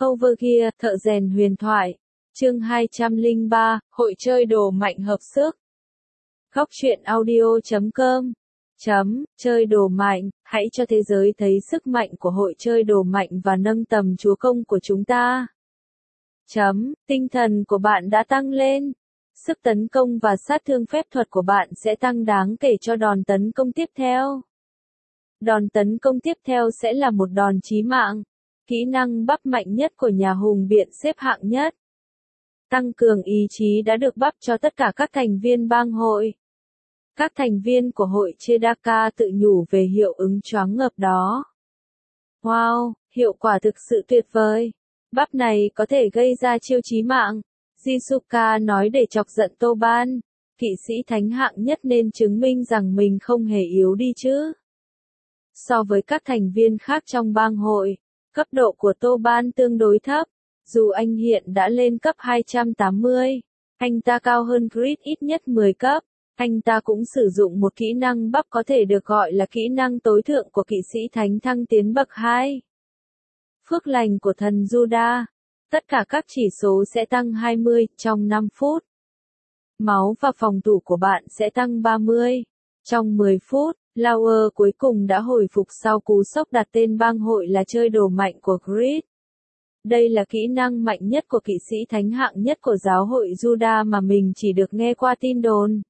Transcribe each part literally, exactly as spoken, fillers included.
Overgear, thợ rèn huyền thoại. Chương hai trăm lẻ ba, hội chơi đồ mạnh hợp sức. Góc truyện audio chấm com. Chấm, chơi đồ mạnh, hãy cho thế giới thấy sức mạnh của hội chơi đồ mạnh và nâng tầm chúa công của chúng ta. Chấm, tinh thần của bạn đã tăng lên. Sức tấn công và sát thương phép thuật của bạn sẽ tăng đáng kể cho đòn tấn công tiếp theo. Đòn tấn công tiếp theo sẽ là một đòn chí mạng. Kỹ năng bắp mạnh nhất của nhà hùng biện xếp hạng nhất. Tăng cường ý chí đã được bắp cho tất cả các thành viên bang hội. Các thành viên của hội Chedaka tự nhủ về hiệu ứng choáng ngợp đó. Wow, hiệu quả thực sự tuyệt vời. Bắp này có thể gây ra chiêu chí mạng. Jisuka nói để chọc giận Toban. Kỵ sĩ thánh hạng nhất nên chứng minh rằng mình không hề yếu đi chứ. So với các thành viên khác trong bang hội, cấp độ của Toban tương đối thấp. Dù anh hiện đã lên cấp hai trăm tám mươi, anh ta cao hơn Grid ít nhất mười cấp. Anh ta cũng sử dụng một kỹ năng bắp có thể được gọi là kỹ năng tối thượng của kỵ sĩ thánh thăng tiến bậc hai. Phước lành của thần Juda. Tất cả các chỉ số sẽ tăng hai mươi trong năm phút. Máu và phòng thủ của bạn sẽ tăng ba mươi trong mười phút. Lauer cuối cùng đã hồi phục sau cú sốc đặt tên bang hội là chơi đồ mạnh của Grid. Đây là kỹ năng mạnh nhất của kỵ sĩ thánh hạng nhất của giáo hội Juda mà mình chỉ được nghe qua tin đồn.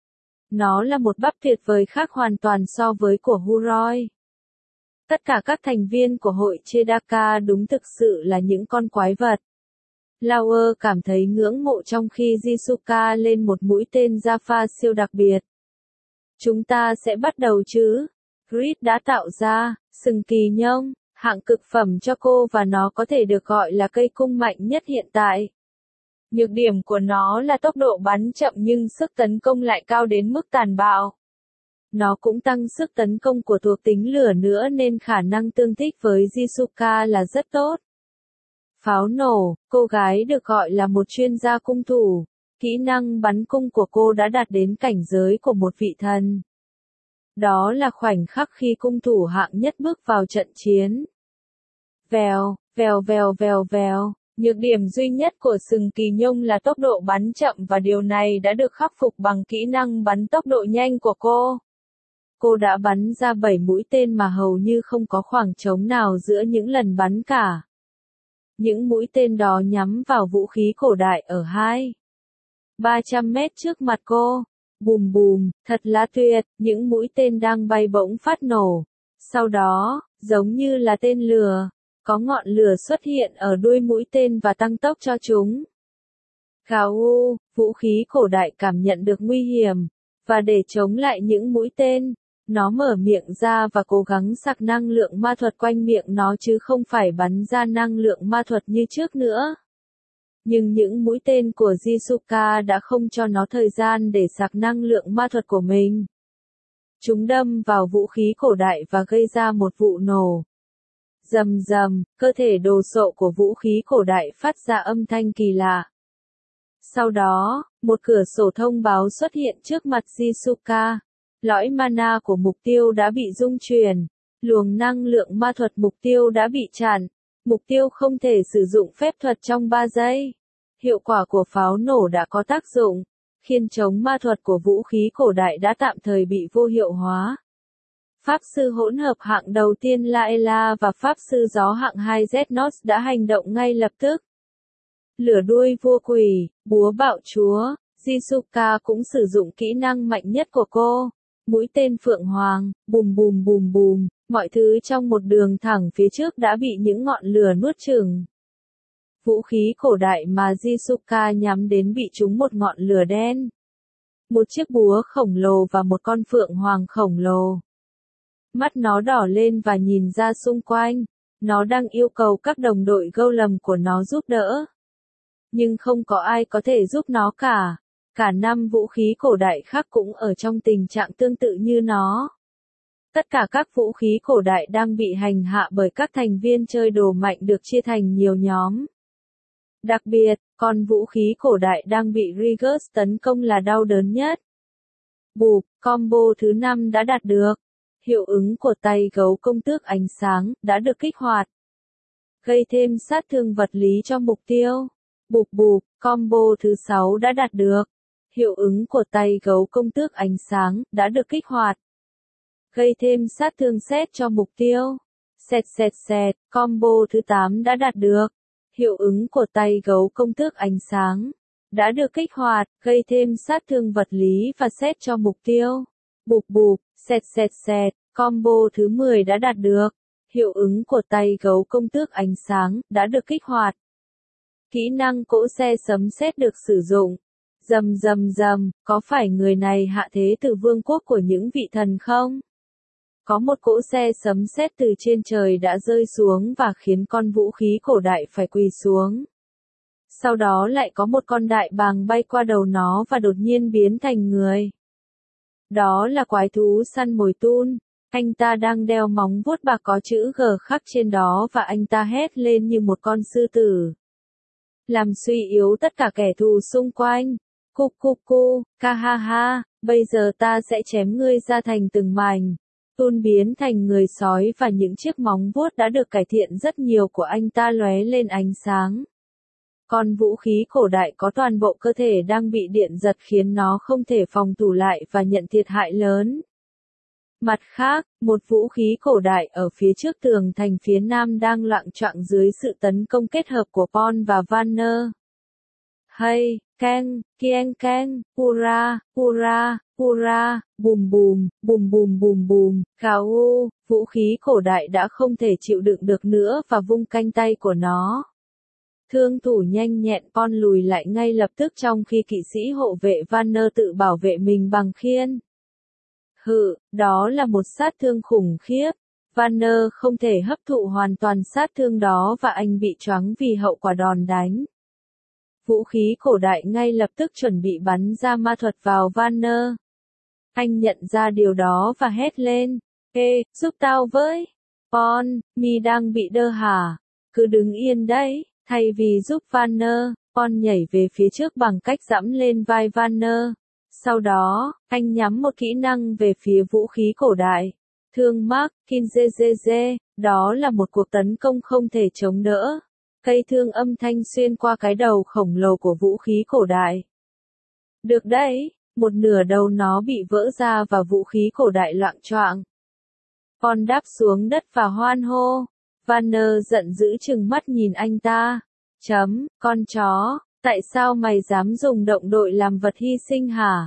Nó là một bắp tuyệt vời khác hoàn toàn so với của Huroi. Tất cả các thành viên của hội Chedaka đúng thực sự là những con quái vật. Lauer cảm thấy ngưỡng mộ trong khi Jisuka lên một mũi tên Jaffa siêu đặc biệt. Chúng ta sẽ bắt đầu chứ? Grid đã tạo ra sừng kỳ nhông, hạng cực phẩm cho cô và nó có thể được gọi là cây cung mạnh nhất hiện tại. Nhược điểm của nó là tốc độ bắn chậm nhưng sức tấn công lại cao đến mức tàn bạo. Nó cũng tăng sức tấn công của thuộc tính lửa nữa nên khả năng tương thích với Jisuka là rất tốt. Pháo nổ, cô gái được gọi là một chuyên gia cung thủ. Kỹ năng bắn cung của cô đã đạt đến cảnh giới của một vị thần. Đó là khoảnh khắc khi cung thủ hạng nhất bước vào trận chiến. Vèo, vèo vèo vèo vèo. Nhược điểm duy nhất của sừng kỳ nhông là tốc độ bắn chậm và điều này đã được khắc phục bằng kỹ năng bắn tốc độ nhanh của cô. Cô đã bắn ra bảy mũi tên mà hầu như không có khoảng trống nào giữa những lần bắn cả. Những mũi tên đó nhắm vào vũ khí cổ đại ở hai ba trăm mét trước mặt cô. Bùm bùm, thật là tuyệt, những mũi tên đang bay bỗng phát nổ. Sau đó, giống như là tên lửa, có ngọn lửa xuất hiện ở đuôi mũi tên và tăng tốc cho chúng. Gào u, vũ khí cổ đại cảm nhận được nguy hiểm, và để chống lại những mũi tên, nó mở miệng ra và cố gắng sặc năng lượng ma thuật quanh miệng nó chứ không phải bắn ra năng lượng ma thuật như trước nữa. Nhưng những mũi tên của Jisuka đã không cho nó thời gian để sạc năng lượng ma thuật của mình. Chúng đâm vào vũ khí cổ đại và gây ra một vụ nổ. Rầm rầm, cơ thể đồ sộ của vũ khí cổ đại phát ra âm thanh kỳ lạ. Sau đó, một cửa sổ thông báo xuất hiện trước mặt Jisuka. Lõi mana của mục tiêu đã bị rung chuyển. Luồng năng lượng ma thuật mục tiêu đã bị chặn. Mục tiêu không thể sử dụng phép thuật trong ba giây. Hiệu quả của pháo nổ đã có tác dụng. Khiên chống ma thuật của vũ khí cổ đại đã tạm thời bị vô hiệu hóa. Pháp sư hỗn hợp hạng đầu tiên Laela và Pháp sư gió hạng hai Znos đã hành động ngay lập tức. Lửa đuôi vua quỷ, búa bạo chúa, Jisuka cũng sử dụng kỹ năng mạnh nhất của cô. Mũi tên phượng hoàng, bùm bùm bùm bùm, mọi thứ trong một đường thẳng phía trước đã bị những ngọn lửa nuốt chửng. Vũ khí cổ đại mà Jisuka nhắm đến bị trúng một ngọn lửa đen. Một chiếc búa khổng lồ và một con phượng hoàng khổng lồ. Mắt nó đỏ lên và nhìn ra xung quanh. Nó đang yêu cầu các đồng đội golem của nó giúp đỡ. Nhưng không có ai có thể giúp nó cả. Cả năm vũ khí cổ đại khác cũng ở trong tình trạng tương tự như nó. Tất cả các vũ khí cổ đại đang bị hành hạ bởi các thành viên chơi đồ mạnh được chia thành nhiều nhóm. Đặc biệt, con vũ khí cổ đại đang bị Rigus tấn công là đau đớn nhất. Bụp, combo thứ năm đã đạt được. Hiệu ứng của tay gấu công tước ánh sáng đã được kích hoạt. gây thêm sát thương vật lý cho mục tiêu. Bụp bụp, combo thứ sáu đã đạt được. Hiệu ứng của tay gấu công tước ánh sáng đã được kích hoạt. Gây thêm sát thương sét cho mục tiêu. Sẹt sẹt sẹt, combo thứ tám đã đạt được. Hiệu ứng của tay gấu công tước ánh sáng đã được kích hoạt, gây thêm sát thương vật lý và sét cho mục tiêu. Bụp bụp, sẹt sẹt sẹt, combo thứ mười đã đạt được. Hiệu ứng của tay gấu công tước ánh sáng đã được kích hoạt. Kỹ năng cỗ xe sấm sét được sử dụng. Rầm rầm rầm, có phải người này hạ thế từ vương quốc của những vị thần không? Có một cỗ xe sấm sét từ trên trời đã rơi xuống và khiến con vũ khí cổ đại phải quỳ xuống. Sau đó lại có một con đại bàng bay qua đầu nó và đột nhiên biến thành người. Đó là quái thú săn mồi Tun. Anh ta đang đeo móng vuốt bạc có chữ G khắc trên đó và anh ta hét lên như một con sư tử. Làm suy yếu tất cả kẻ thù xung quanh. Cục cục cu, ca ha ha, bây giờ ta sẽ chém ngươi ra thành từng mảnh. Tun biến thành người sói và những chiếc móng vuốt đã được cải thiện rất nhiều của anh ta lóe lên ánh sáng. Con vũ khí cổ đại có toàn bộ cơ thể đang bị điện giật khiến nó không thể phòng thủ lại và nhận thiệt hại lớn. Mặt khác, một vũ khí cổ đại ở phía trước tường thành phía nam đang loạng choạng dưới sự tấn công kết hợp của Paul và Vanner. Hay, keng, kieng keng, hurra, hurra, hurra, bùm bùm, bùm bùm bùm bùm, cào u, vũ khí cổ đại đã không thể chịu đựng được nữa và vung canh tay của nó. Thương thủ nhanh nhẹn Paul lùi lại ngay lập tức trong khi kỵ sĩ hộ vệ Vanner tự bảo vệ mình bằng khiên. Hự, đó là một sát thương khủng khiếp. Vanner không thể hấp thụ hoàn toàn sát thương đó và anh bị choáng vì hậu quả đòn đánh. Vũ khí cổ đại ngay lập tức chuẩn bị bắn ra ma thuật vào Vanner. Anh nhận ra điều đó và hét lên. Ê, giúp tao với. Paul, mi đang bị đơ hả? Cứ đứng yên đấy. Thay vì giúp Vanner, Paul nhảy về phía trước bằng cách giẫm lên vai Vanner. Sau đó, anh nhắm một kỹ năng về phía vũ khí cổ đại. Thương Mark, Kinzezeze, đó là một cuộc tấn công không thể chống đỡ. Cây thương âm thanh xuyên qua cái đầu khổng lồ của vũ khí cổ đại. Được đấy, một nửa đầu nó bị vỡ ra và vũ khí cổ đại loạng choạng. Paul đáp xuống đất và hoan hô. Vanner giận dữ trừng mắt nhìn anh ta. Chấm, con chó, tại sao mày dám dùng động đội làm vật hy sinh hả?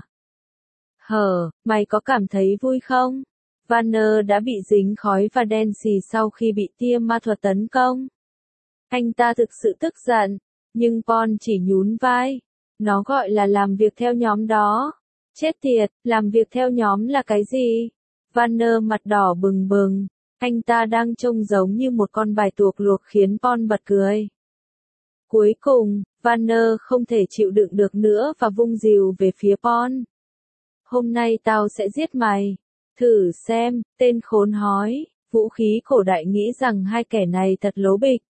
Hờ, mày có cảm thấy vui không? Vanner đã bị dính khói và đen xì sau khi bị tia ma thuật tấn công. Anh ta thực sự tức giận, nhưng Paul chỉ nhún vai. Nó gọi là làm việc theo nhóm đó. Chết tiệt, làm việc theo nhóm là cái gì? Vanner mặt đỏ bừng bừng. Anh ta đang trông giống như một con bài tuộc luộc khiến Paul bật cười. Cuối cùng, Vanner không thể chịu đựng được nữa và vung rìu về phía Paul. Hôm nay tao sẽ giết mày. Thử xem, tên khốn hói. Vũ khí cổ đại nghĩ rằng hai kẻ này thật lố bịch.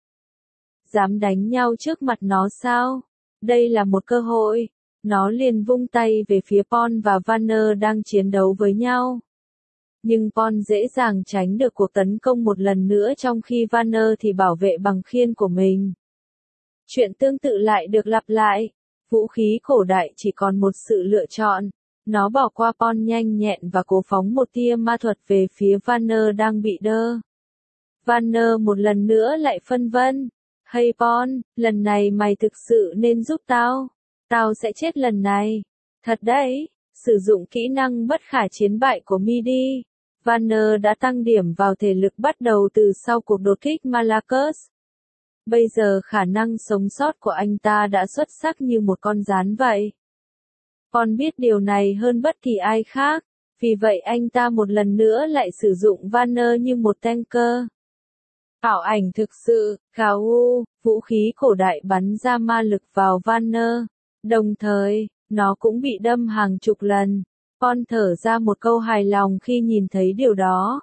Dám đánh nhau trước mặt nó sao? Đây là một cơ hội. Nó liền vung tay về phía Paul và Vanner đang chiến đấu với nhau. Nhưng Paul dễ dàng tránh được cuộc tấn công một lần nữa trong khi Vanner thì bảo vệ bằng khiên của mình. Chuyện tương tự lại được lặp lại. Vũ khí cổ đại chỉ còn một sự lựa chọn. Nó bỏ qua Paul nhanh nhẹn và cố phóng một tia ma thuật về phía Vanner đang bị đơ. Vanner một lần nữa lại phân vân. Hey Paul, lần này mày thực sự nên giúp tao. Tao sẽ chết lần này. Thật đấy, sử dụng kỹ năng bất khả chiến bại của mi đi. Vanner đã tăng điểm vào thể lực bắt đầu từ sau cuộc đột kích Malakos. Bây giờ khả năng sống sót của anh ta đã xuất sắc như một con gián vậy. Paul biết điều này hơn bất kỳ ai khác, vì vậy anh ta một lần nữa lại sử dụng Vanner như một tanker. Ảo ảnh thực sự, Gào U, vũ khí cổ đại bắn ra ma lực vào Vanner. Đồng thời, nó cũng bị đâm hàng chục lần. Paul thở ra một câu hài lòng khi nhìn thấy điều đó.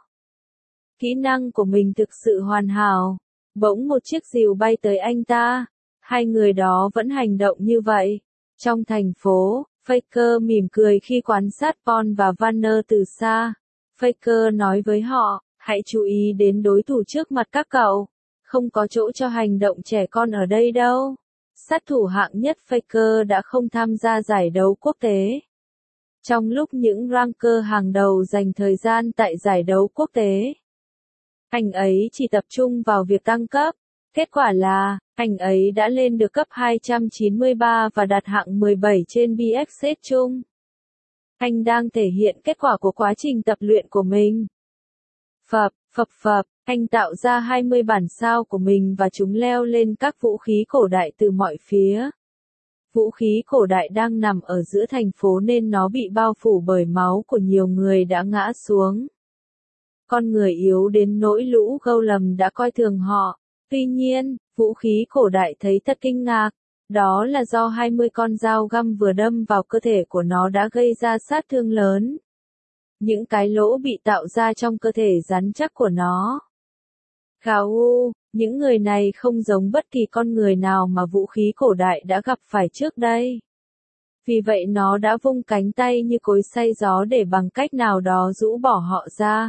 Kỹ năng của mình thực sự hoàn hảo. Bỗng một chiếc rìu bay tới anh ta. Hai người đó vẫn hành động như vậy. Trong thành phố, Faker mỉm cười khi quan sát Paul và Vanner từ xa. Faker nói với họ, hãy chú ý đến đối thủ trước mặt các cậu. Không có chỗ cho hành động trẻ con ở đây đâu. Sát thủ hạng nhất Faker đã không tham gia giải đấu quốc tế. Trong lúc những ranker hàng đầu dành thời gian tại giải đấu quốc tế, anh ấy chỉ tập trung vào việc tăng cấp. Kết quả là, anh ấy đã lên được cấp hai trăm chín mươi ba và đạt hạng mười bảy trên bê ép ét chung. Anh đang thể hiện kết quả của quá trình tập luyện của mình. Phập, phập phập, anh tạo ra hai mươi bản sao của mình và chúng leo lên các vũ khí cổ đại từ mọi phía. Vũ khí cổ đại đang nằm ở giữa thành phố nên nó bị bao phủ bởi máu của nhiều người đã ngã xuống. Con người yếu đến nỗi lũ golem đã coi thường họ. Tuy nhiên, vũ khí cổ đại thấy thật kinh ngạc. Đó là do hai mươi con dao găm vừa đâm vào cơ thể của nó đã gây ra sát thương lớn. Những cái lỗ bị tạo ra trong cơ thể rắn chắc của nó. Gào u, những người này không giống bất kỳ con người nào mà vũ khí cổ đại đã gặp phải trước đây. Vì vậy nó đã vung cánh tay như cối xay gió để bằng cách nào đó rũ bỏ họ ra.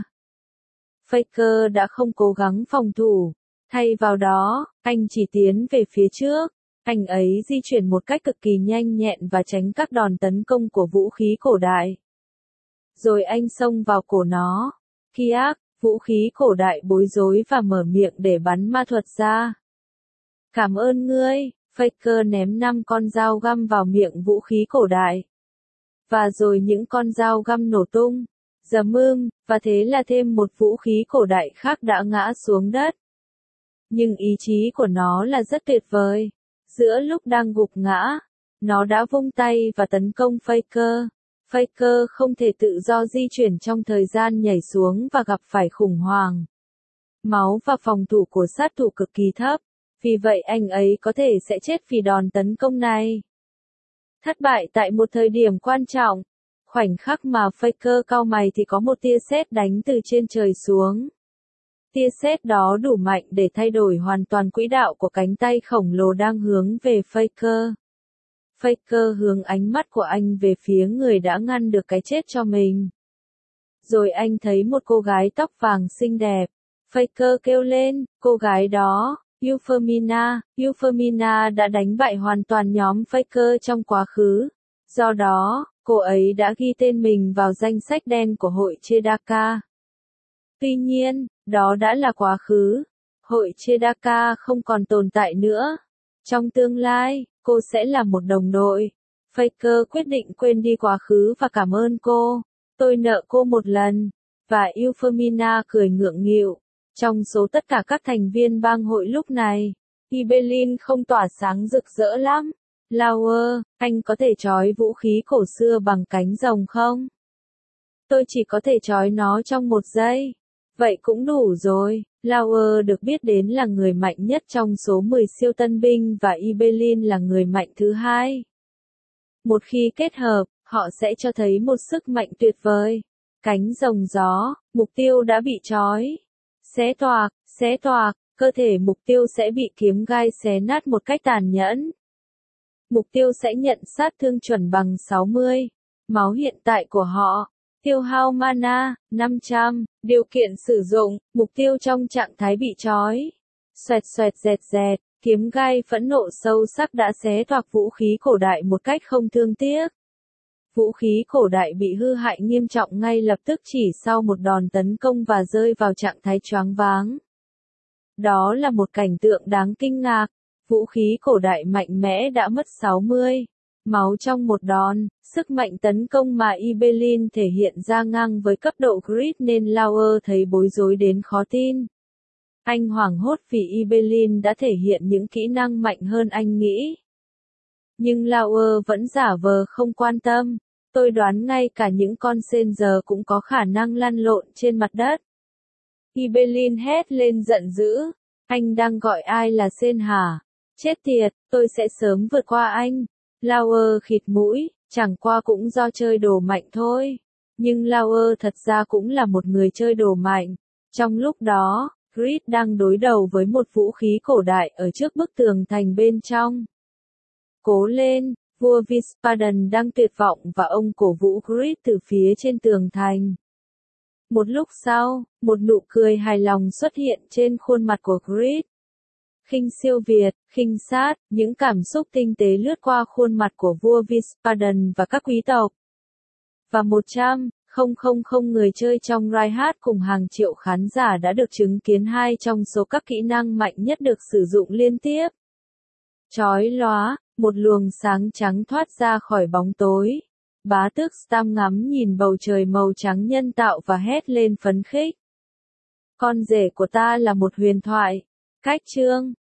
Faker đã không cố gắng phòng thủ. Thay vào đó, anh chỉ tiến về phía trước. Anh ấy di chuyển một cách cực kỳ nhanh nhẹn và tránh các đòn tấn công của vũ khí cổ đại. Rồi anh xông vào cổ nó. Kiak, vũ khí cổ đại bối rối và mở miệng để bắn ma thuật ra. Cảm ơn ngươi, Faker ném năm con dao găm vào miệng vũ khí cổ đại. Và rồi những con dao găm nổ tung. Dầm ưm, và thế là thêm một vũ khí cổ đại khác đã ngã xuống đất. Nhưng ý chí của nó là rất tuyệt vời. Giữa lúc đang gục ngã, nó đã vung tay và tấn công Faker. Faker không thể tự do di chuyển trong thời gian nhảy xuống và gặp phải khủng hoảng. Máu và phòng thủ của sát thủ cực kỳ thấp, vì vậy anh ấy có thể sẽ chết vì đòn tấn công này. Thất bại tại một thời điểm quan trọng. Khoảnh khắc mà Faker cau mày thì có một tia sét đánh từ trên trời xuống. Tia sét đó đủ mạnh để thay đổi hoàn toàn quỹ đạo của cánh tay khổng lồ đang hướng về Faker. Faker hướng ánh mắt của anh về phía người đã ngăn được cái chết cho mình. Rồi anh thấy một cô gái tóc vàng xinh đẹp. Faker kêu lên, cô gái đó, Euphemina. Euphemina đã đánh bại hoàn toàn nhóm Faker trong quá khứ. Do đó, cô ấy đã ghi tên mình vào danh sách đen của hội Chedaka. Tuy nhiên, đó đã là quá khứ. Hội Chedaka không còn tồn tại nữa. Trong tương lai, cô sẽ là một đồng đội. Faker quyết định quên đi quá khứ và cảm ơn cô. Tôi nợ cô một lần. Và Euphemina cười ngượng nghịu. Trong số tất cả các thành viên bang hội lúc này, Ibelin không tỏa sáng rực rỡ lắm. Lauer, anh có thể trói vũ khí cổ xưa bằng cánh rồng không? Tôi chỉ có thể trói nó trong một giây. Vậy cũng đủ rồi. Lauer được biết đến là người mạnh nhất trong số mười siêu tân binh và Ibelin là người mạnh thứ hai. Một khi kết hợp, họ sẽ cho thấy một sức mạnh tuyệt vời. Cánh rồng gió, mục tiêu đã bị trói. Xé toạc, xé toạc, cơ thể mục tiêu sẽ bị kiếm gai xé nát một cách tàn nhẫn. Mục tiêu sẽ nhận sát thương chuẩn bằng sáu mươi. Máu hiện tại của họ. Tiêu hao mana, năm trăm. Điều kiện sử dụng, mục tiêu trong trạng thái bị trói. Xoẹt xoẹt dẹt dẹt, kiếm gai phẫn nộ sâu sắc đã xé toạc vũ khí cổ đại một cách không thương tiếc. Vũ khí cổ đại bị hư hại nghiêm trọng ngay lập tức chỉ sau một đòn tấn công và rơi vào trạng thái choáng váng. Đó là một cảnh tượng đáng kinh ngạc. Vũ khí cổ đại mạnh mẽ đã mất sáu mươi. Máu trong một đòn, sức mạnh tấn công mà Ibelin thể hiện ra ngang với cấp độ grid nên Lauer thấy bối rối đến khó tin. Anh hoảng hốt vì Ibelin đã thể hiện những kỹ năng mạnh hơn anh nghĩ. Nhưng Lauer vẫn giả vờ không quan tâm. Tôi đoán ngay cả những con sên giờ cũng có khả năng lăn lộn trên mặt đất. Ibelin hét lên giận dữ. Anh đang gọi ai là sên hả? Chết tiệt, tôi sẽ sớm vượt qua anh. Lauer khịt mũi, chẳng qua cũng do chơi đồ mạnh thôi. Nhưng Lauer thật ra cũng là một người chơi đồ mạnh. Trong lúc đó, Grid đang đối đầu với một vũ khí cổ đại ở trước bức tường thành bên trong. Cố lên, vua Vispadan đang tuyệt vọng và ông cổ vũ Grid từ phía trên tường thành. Một lúc sau, một nụ cười hài lòng xuất hiện trên khuôn mặt của Grid. khinh siêu việt, khinh sát, những cảm xúc tinh tế lướt qua khuôn mặt của vua Wiesbaden và các quý tộc. Và một trăm nghìn người chơi trong Reinhardt cùng hàng triệu khán giả đã được chứng kiến hai trong số các kỹ năng mạnh nhất được sử dụng liên tiếp. Chói lóa, một luồng sáng trắng thoát ra khỏi bóng tối. Bá tước Stam ngắm nhìn bầu trời màu trắng nhân tạo và hét lên phấn khích. Con rể của ta là một huyền thoại. Cách chương